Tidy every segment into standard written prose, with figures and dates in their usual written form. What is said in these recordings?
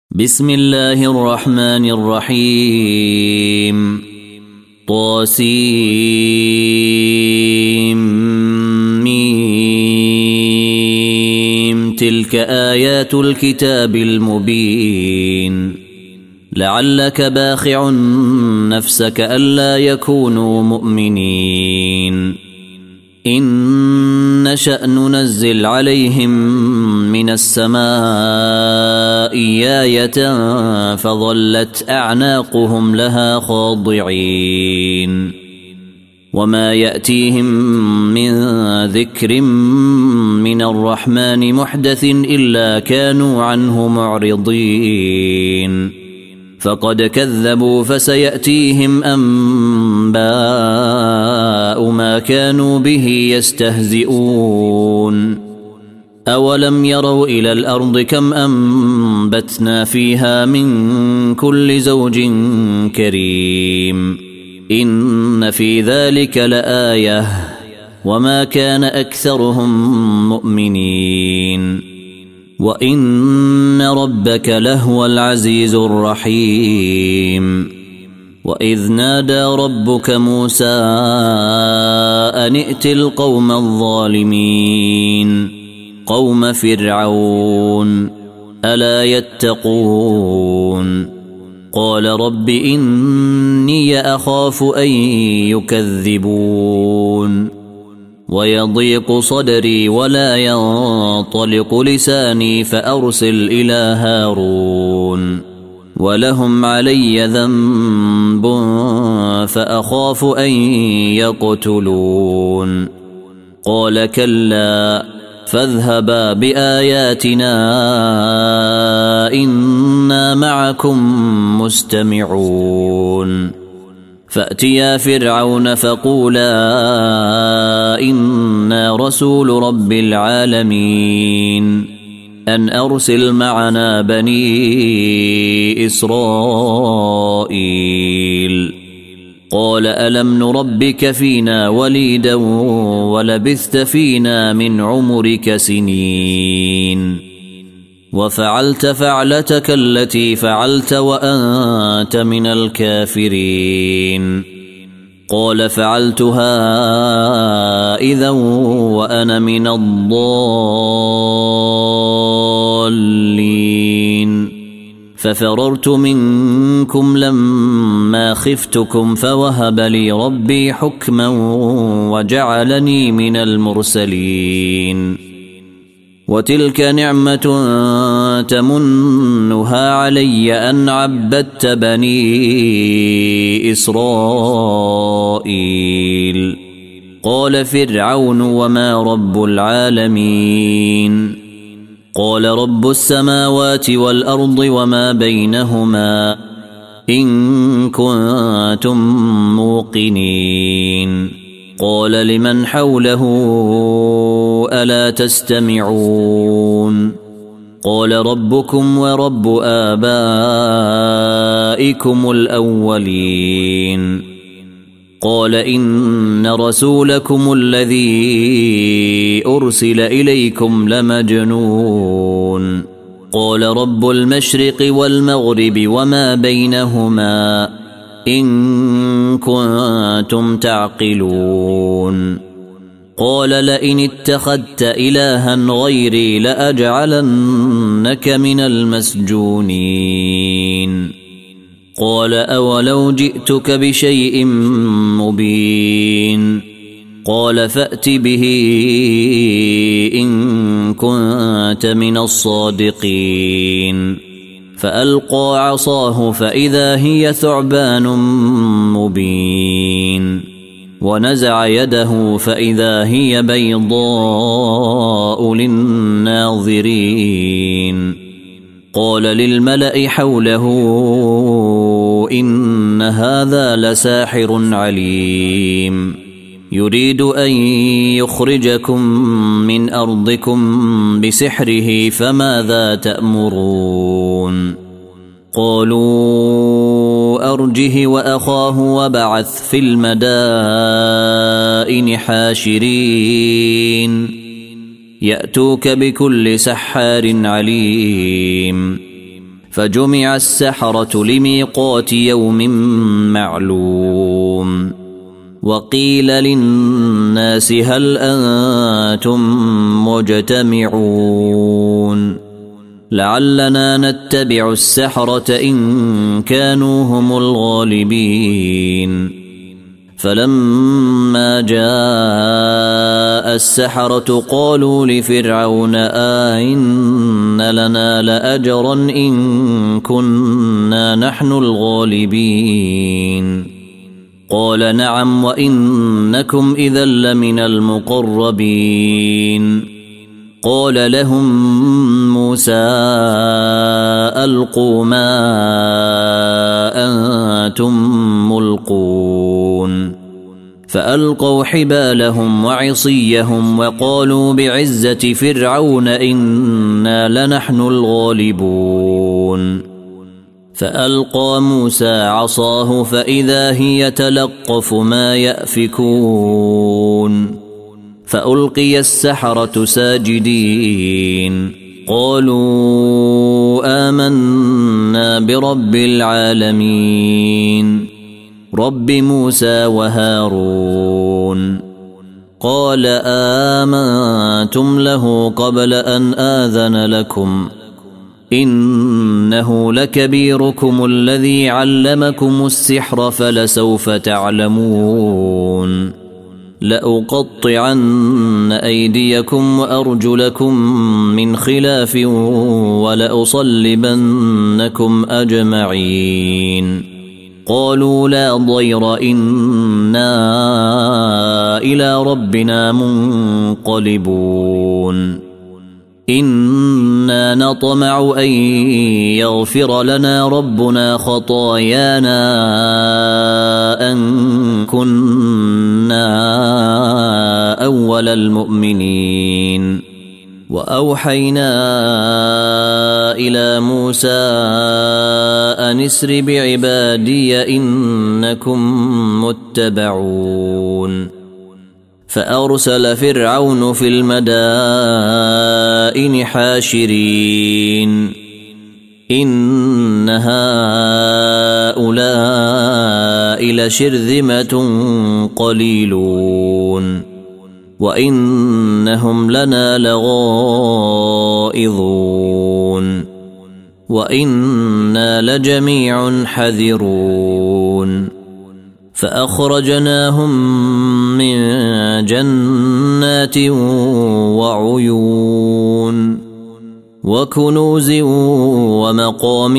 بسم الله الرحمن الرحيم طاسيم تلك آيات الكتاب المبين لعلك باخع نفسك ألا يكونوا مؤمنين إن نشأ ننزل عليهم من السماء آية فظلت أعناقهم لها خاضعين وما يأتيهم من ذكر من الرحمن محدث إلا كانوا عنه معرضين فقد كذبوا فسيأتيهم أنباء ما كانوا به يستهزئون أولم يروا إلى الأرض كم أنبتنا فيها من كل زوج كريم إن في ذلك لآية وما كان أكثرهم مؤمنين وإن ربك لهو العزيز الرحيم وإذ نادى ربك موسى أن ائت القوم الظالمين قوم فرعون ألا يتقون قال رب إني أخاف أن يكذبون ويضيق صدري ولا ينطلق لساني فأرسل إلى هارون ولهم علي ذنب فأخاف أن يقتلون قال كلا فاذهبا بآياتنا إنا معكم مستمعون فأتيا فرعون فقولا إنا رسول رب العالمين أن أرسل معنا بني إسرائيل قال ألم نربك فينا وليدا ولبثت فينا من عمرك سنين وفعلت فعلتك التي فعلت وأنت من الكافرين قال فعلتها إذا وأنا من الضالين ففررت منكم لما خفتكم فوهب لي ربي حكما وجعلني من المرسلين وتلك نعمة تمنها علي أن عبدت بني إسرائيل قال فرعون وما رب العالمين قال رب السماوات والأرض وما بينهما إن كنتم موقنين قال لمن حوله ألا تستمعون قال ربكم ورب آبائكم الأولين قال إن رسولكم الذي أرسل إليكم لمجنون قال رب المشرق والمغرب وما بينهما إن كنتم تعقلون قال لئن اتخذت إلها غيري لأجعلنك من المسجونين قال أولو جئتك بشيء مبين قال فأت به إن كنت من الصادقين فألقى عصاه فإذا هي ثعبان مبين ونزع يده فإذا هي بيضاء للناظرين قال للملأ حوله إن هذا لساحر عليم يريد أن يخرجكم من أرضكم بسحره فماذا تأمرون قالوا أرجه وأخاه وبعث في المدائن حاشرين يأتوك بكل سحار عليم فجمع السحرة لميقات يوم معلوم وقيل للناس هل أنتم مجتمعون لعلنا نتبع السحرة إن كانوا هم الغالبين فلما جاء السحرة قالوا لفرعون أئن لنا لأجرا إن كنا نحن الغالبين قال نعم وإنكم إذا لمن المقربين قال لهم موسى ألقوا ما أنتم ملقون فألقوا حبالهم وعصيهم وقالوا بعزة فرعون إنا لنحن الغالبون فألقى موسى عصاه فإذا هي تلقف ما يأفكون فألقي السحرة ساجدين قالوا آمنا برب العالمين رب موسى وهارون قال آمنتم له قبل أن آذن لكم إنه لكبيركم الذي علمكم السحر فلسوف تعلمون لأقطعن أيديكم وأرجلكم من خلاف ولأصلبنكم أجمعين قالوا لا ضير إنا إلى ربنا منقلبون إنا نطمع أن يغفر لنا ربنا خطايانا أن كنا أول المؤمنين وأوحينا إلى موسى أن اسر بعبادي إنكم متبعون فأرسل فرعون في المدائن حاشرين إن هؤلاء لشرذمة قليلون وإنهم لنا لغائظون وإنا لجميع حذرون فأخرجناهم من جنات وعيون وكنوز ومقام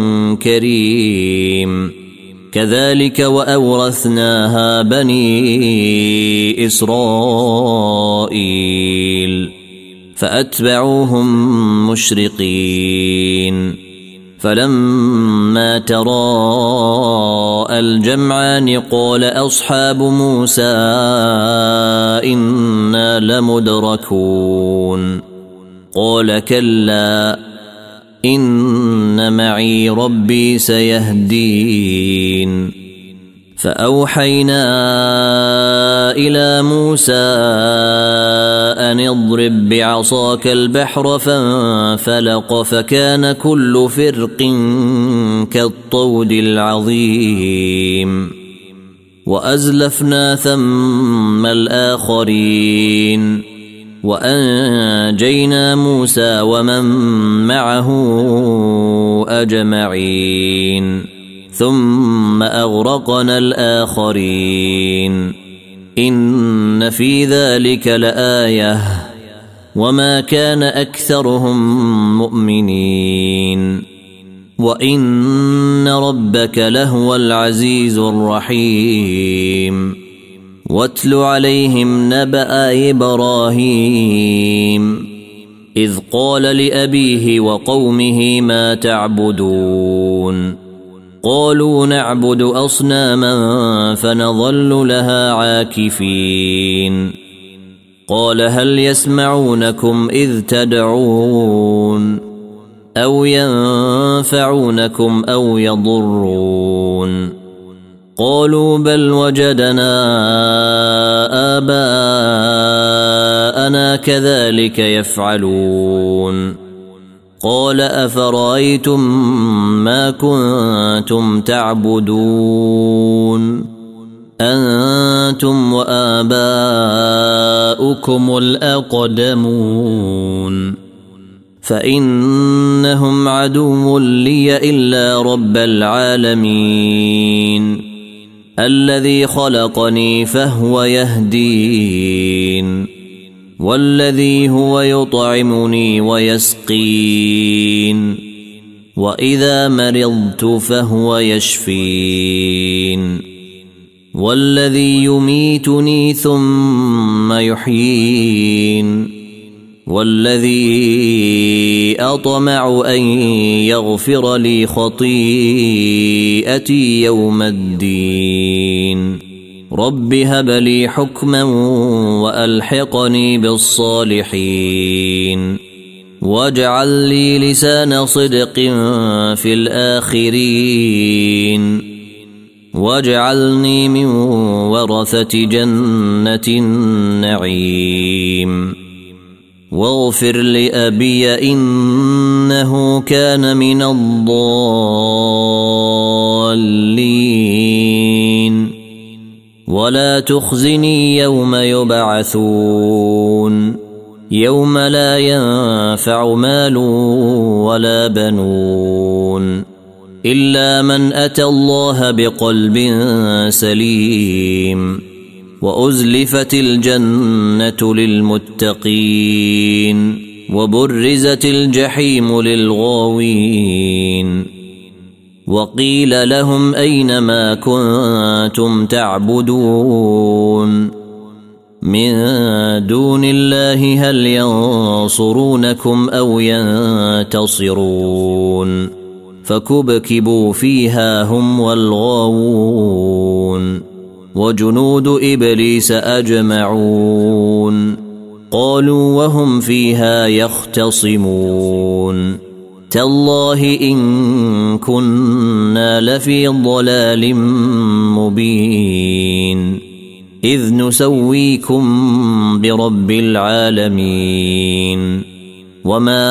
كريم كذلك وأورثناها بني إسرائيل فأتبعوهم مشرقين فلما تراءى الجمعان قال أصحاب موسى إنا لمدركون قال كلا إن معي ربي سيهدين فأوحينا إلى موسى أن اضرب بعصاك البحر فانفلق فكان كل فرق كالطود العظيم وأزلفنا ثم الآخرين وأنجينا موسى ومن معه أجمعين ثم أغرقنا الآخرين إن في ذلك لآية وما كان أكثرهم مؤمنين وإن ربك لهو العزيز الرحيم واتل عليهم نبأ إبراهيم إذ قال لأبيه وقومه ما تعبدون قالوا نعبد أصناما فنظل لها عاكفين قال هل يسمعونكم إذ تدعون أو ينفعونكم أو يضرون قالوا بل وجدنا آباءنا كذلك يفعلون قال أفرأيتم ما كنتم تعبدون أنتم وآباؤكم الأقدمون فإنهم عدو لي إلا رب العالمين الذي خلقني فهو يهدين والذي هو يطعمني ويسقين وإذا مرضت فهو يشفين والذي يميتني ثم يحيين والذي أطمع أن يغفر لي خطيئتي يوم الدين رب هب لي حكما وألحقني بالصالحين واجعل لي لسان صدق في الآخرين واجعلني من ورثة جنة النعيم واغفر لأبي إنه كان من الضالين ولا تخزني يوم يبعثون يوم لا ينفع مال ولا بنون إلا من أتى الله بقلب سليم وأزلفت الجنة للمتقين وبرزت الجحيم للغاوين وقيل لهم أين ما كنتم تعبدون من دون الله هل ينصرونكم أو ينتصرون فكبكبوا فيها هم والغاوون وجنود إبليس أجمعون قالوا وهم فيها يختصمون تالله إن كنا لفي ضلال مبين إذ نسويكم برب العالمين وما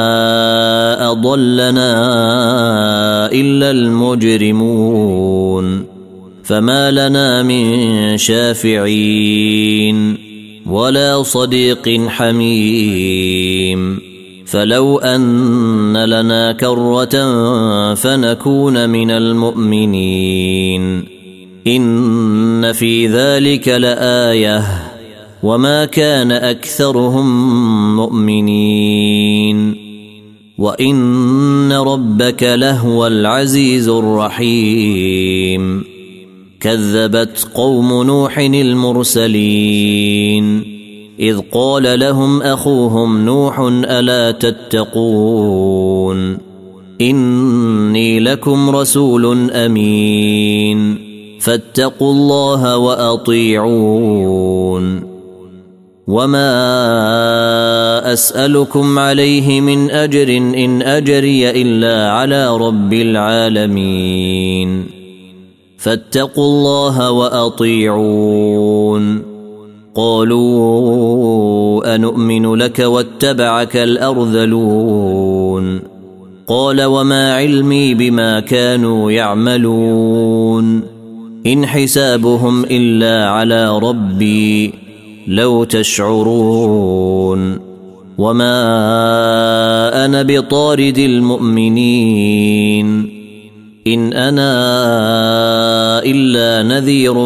أضلنا إلا المجرمون فما لنا من شافعين ولا صديق حميم فلو أن لنا كرة فنكون من المؤمنين إن في ذلك لآية وما كان أكثرهم مؤمنين وإن ربك لهو العزيز الرحيم كذبت قوم نوح المرسلين إذ قال لهم أخوهم نوح ألا تتقون إني لكم رسول أمين فاتقوا الله وأطيعون وما أسألكم عليه من أجر إن أجري إلا على رب العالمين فاتقوا الله وأطيعون قالوا أنؤمن لك واتبعك الأرذلون قال وما علمي بما كانوا يعملون إن حسابهم إلا على ربي لو تشعرون وما أنا بطارد المؤمنين إن أنا إلا نذير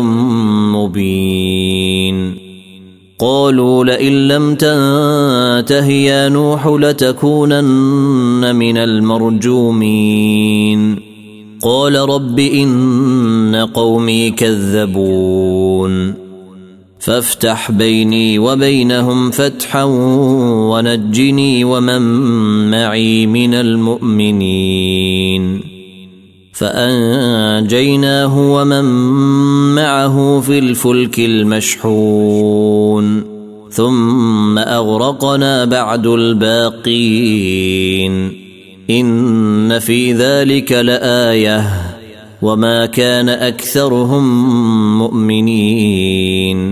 مبين قالوا لئن لم تنته يا نوح لتكونن من المرجومين قال رب إن قومي كذبون فافتح بيني وبينهم فتحا ونجني ومن معي من المؤمنين فأنجيناه ومن معه في الفلك المشحون ثم أغرقنا بعد الباقين إن في ذلك لآية وما كان أكثرهم مؤمنين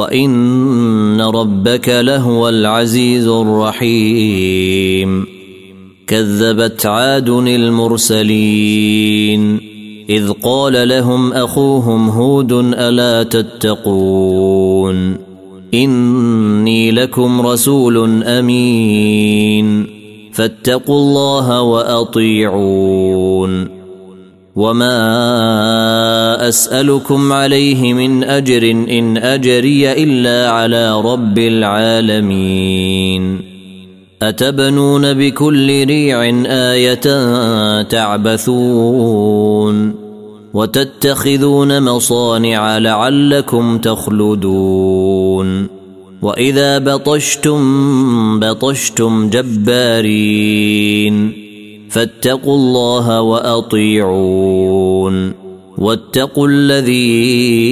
وإن ربك لهو العزيز الرحيم كذبت عاد المرسلين إذ قال لهم أخوهم هود ألا تتقون إني لكم رسول أمين فاتقوا الله وأطيعون وما أسألكم عليه من أجر إن أجري إلا على رب العالمين أتبنون بكل ريع آية تعبثون وتتخذون مصانع لعلكم تخلدون وإذا بطشتم جبارين فاتقوا الله وأطيعون واتقوا الذي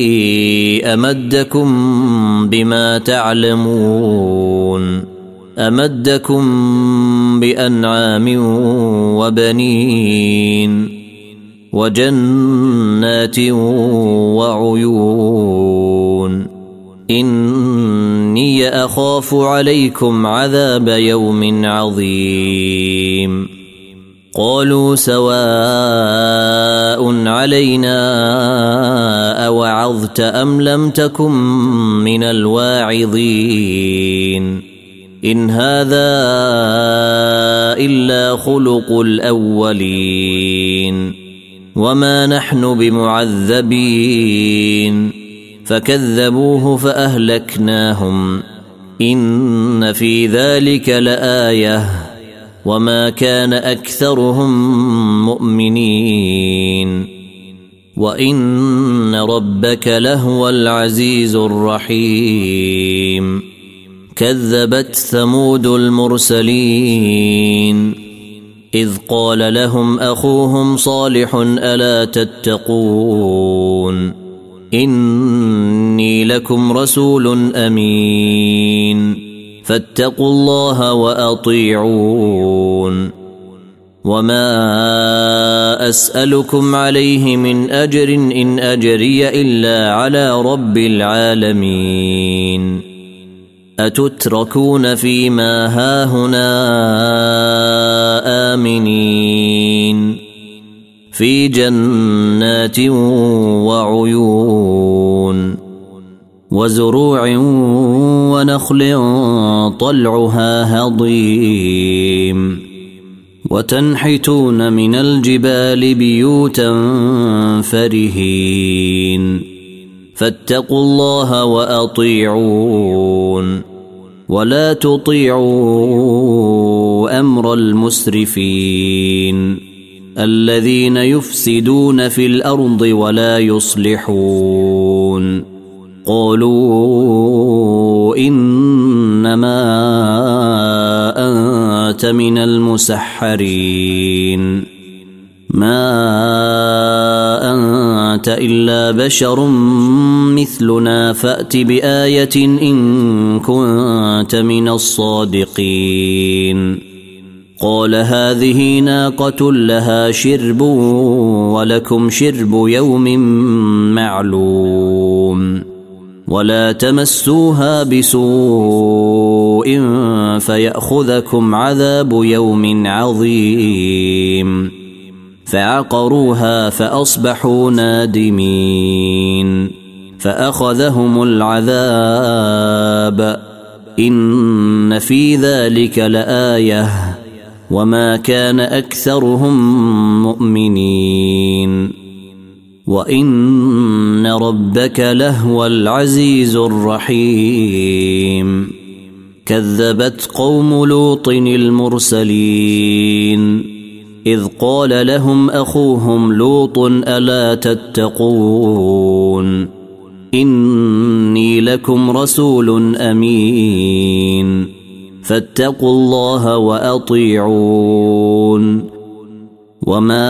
أمدكم بما تعلمون أمدكم بأنعام وبنين وجنات وعيون إني أخاف عليكم عذاب يوم عظيم قالوا سواء علينا أوعظت أم لم تكن من الواعظين إن هذا إلا خلق الأولين وما نحن بمعذبين فكذبوه فأهلكناهم إن في ذلك لآية وما كان أكثرهم مؤمنين وإن ربك لهو العزيز الرحيم كذبت ثمود المرسلين إذ قال لهم أخوهم صالح ألا تتقون إني لكم رسول أمين فاتقوا الله وأطيعون وما أسألكم عليه من أجر إن أجري إلا على رب العالمين أتتركون فيما هاهنا آمنين في جنات وعيون وزروع ونخل طلعها هضيم وتنحتون من الجبال بيوتا فرهين فاتقوا الله وأطيعون ولا تطيعوا أمر المسرفين الذين يفسدون في الأرض ولا يصلحون قالوا إنما أنت من المسحرين ما أنت إلا بشر مثلنا فأت بآية إن كنت من الصادقين قال هذه ناقة لها شرب ولكم شرب يوم معلوم ولا تمسوها بسوء فيأخذكم عذاب يوم عظيم فعقروها فأصبحوا نادمين فأخذهم العذاب إن في ذلك لآية وما كان أكثرهم مؤمنين وإن ربك لهو العزيز الرحيم كذبت قوم لوط المرسلين إذ قال لهم أخوهم لوط ألا تتقون إني لكم رسول أمين فاتقوا الله وأطيعون وما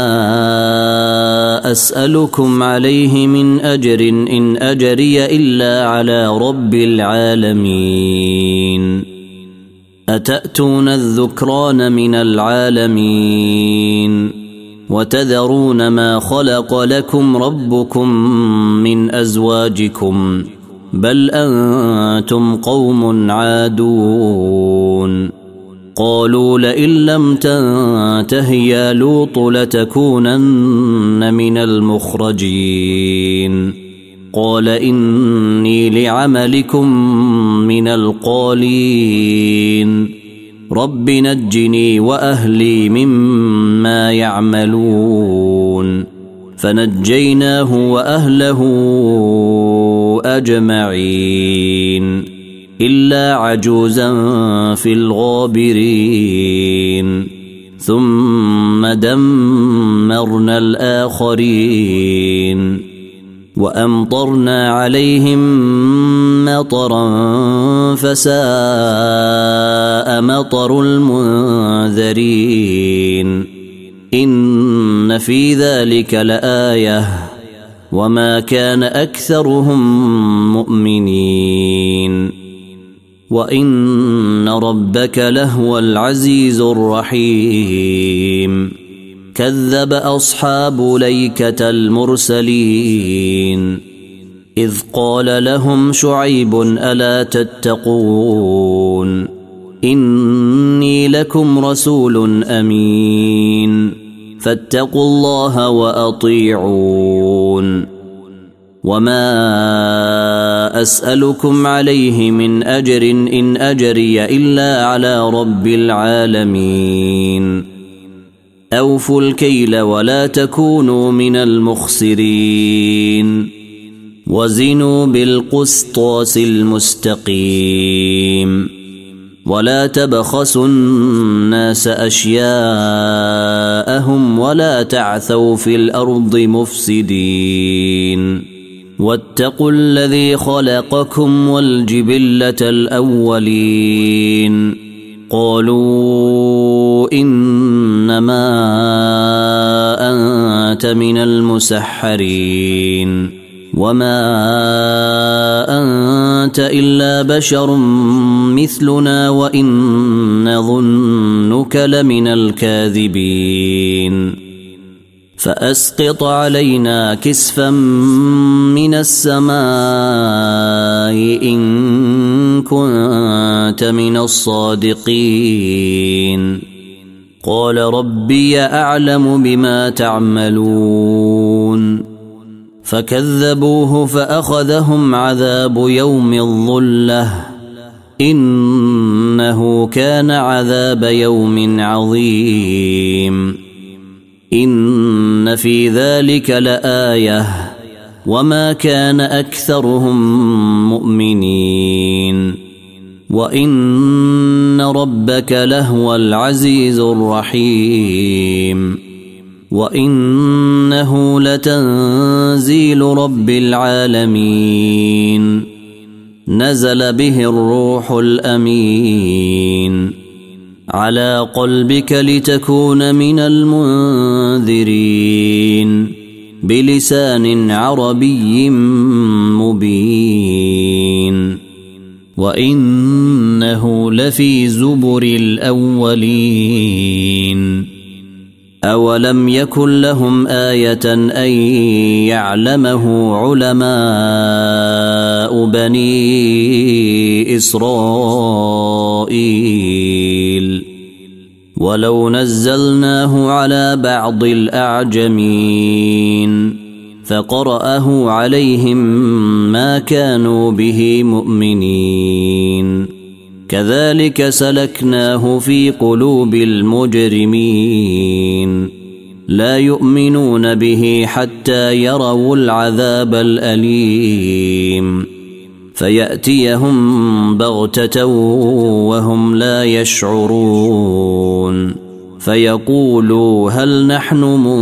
أسألكم عليه من أجر إن أجري إلا على رب العالمين أتأتون الذكران من العالمين وتذرون ما خلق لكم ربكم من أزواجكم بل أنتم قوم عادون قالوا لئن لم تنته يا لوط لتكونن من المخرجين قال إني لعملكم من القالين رب نجني وأهلي مما يعملون فنجيناه وأهله أجمعين إلا عجوزا في الغابرين ثم دمرنا الآخرين وأمطرنا عليهم مطرا فساء مطر المنذرين إن في ذلك لآية وما كان أكثرهم مؤمنين وإن ربك لهو العزيز الرحيم كذب أصحاب ليكة المرسلين إذ قال لهم شعيب ألا تتقون إني لكم رسول أمين فاتقوا الله وأطيعون وما أسألكم عليه من أجر إن أجري إلا على رب العالمين أوفوا الكيل ولا تكونوا من المخسرين وزنوا بالقسطاس المستقيم ولا تبخسوا الناس أشياءهم ولا تعثوا في الأرض مفسدين واتقوا الذي خلقكم والجبلة الأولين قالوا إنما أنت من المسحرين وما أنت إلا بشر مثلنا وإن نظنك لمن الكاذبين فأسقط علينا كسفا من السماء إن كنت من الصادقين قال ربي أعلم بما تعملون فكذبوه فأخذهم عذاب يوم الظلة إنه كان عذاب يوم عظيم إن في ذلك لآية وما كان أكثرهم مؤمنين وإن ربك لهو العزيز الرحيم وإنه لتنزيل رب العالمين نزل به الروح الأمين على قلبك لتكون من المنذرين بلسان عربي مبين وإنه لفي زبر الأولين أولم يكن لهم آية أن يعلمه علماء بني إسرائيل ولو نزلناه على بعض الأعجمين فقرأه عليهم ما كانوا به مؤمنين كذلك سلكناه في قلوب المجرمين لا يؤمنون به حتى يروا العذاب الأليم فيأتيهم بغتة وهم لا يشعرون فيقولوا هل نحن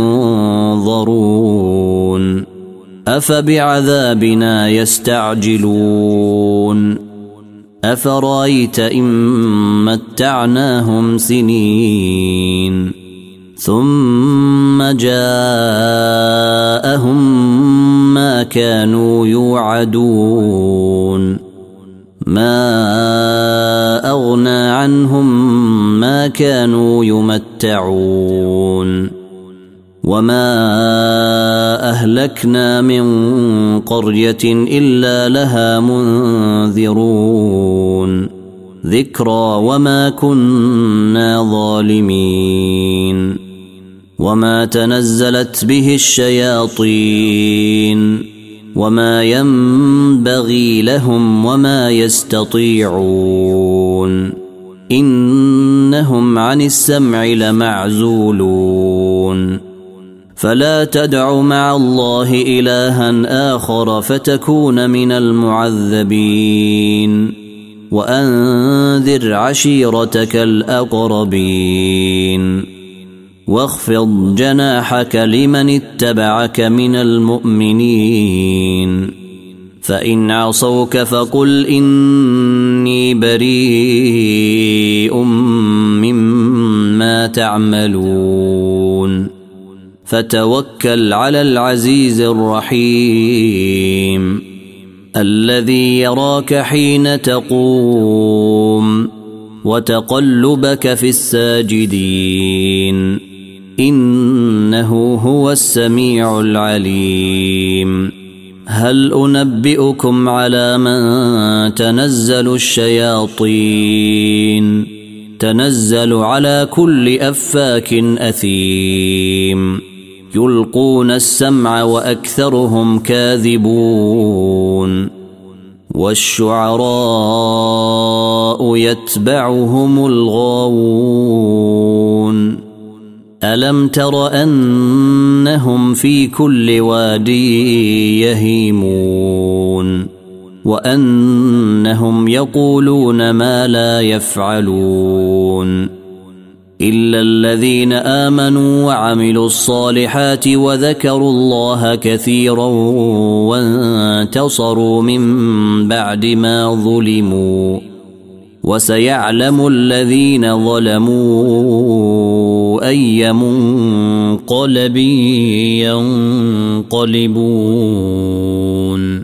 منظرون أفبعذابنا يستعجلون أفرأيت إن متعناهم سنين ثم جاءهم ما كانوا يوعدون ما أغنى عنهم ما كانوا يمتعون وما أهلكنا من قرية إلا لها منذرون ذكرى وما كنا ظالمين وما تنزلت به الشياطين وما ينبغي لهم وما يستطيعون إنهم عن السمع لمعزولون فلا تدع مع الله إلها آخر فتكون من المعذبين وأنذر عشيرتك الأقربين واخفض جناحك لمن اتبعك من المؤمنين فإن عصوك فقل إني بريء مما تعملون فتوكل على العزيز الرحيم الذي يراك حين تقوم وتقلبك في الساجدين إنه هو السميع العليم هل أنبئكم على من تنزل الشياطين تنزل على كل أفاك أثيم يلقون السمع وأكثرهم كاذبون والشعراء يتبعهم الغاوون ألم تر أنهم في كل واد يهيمون وأنهم يقولون ما لا يفعلون إلا الذين آمنوا وعملوا الصالحات وذكروا الله كثيرا وانتصروا من بعد ما ظلموا وسيعلم الذين ظلموا أي منقلب ينقلبون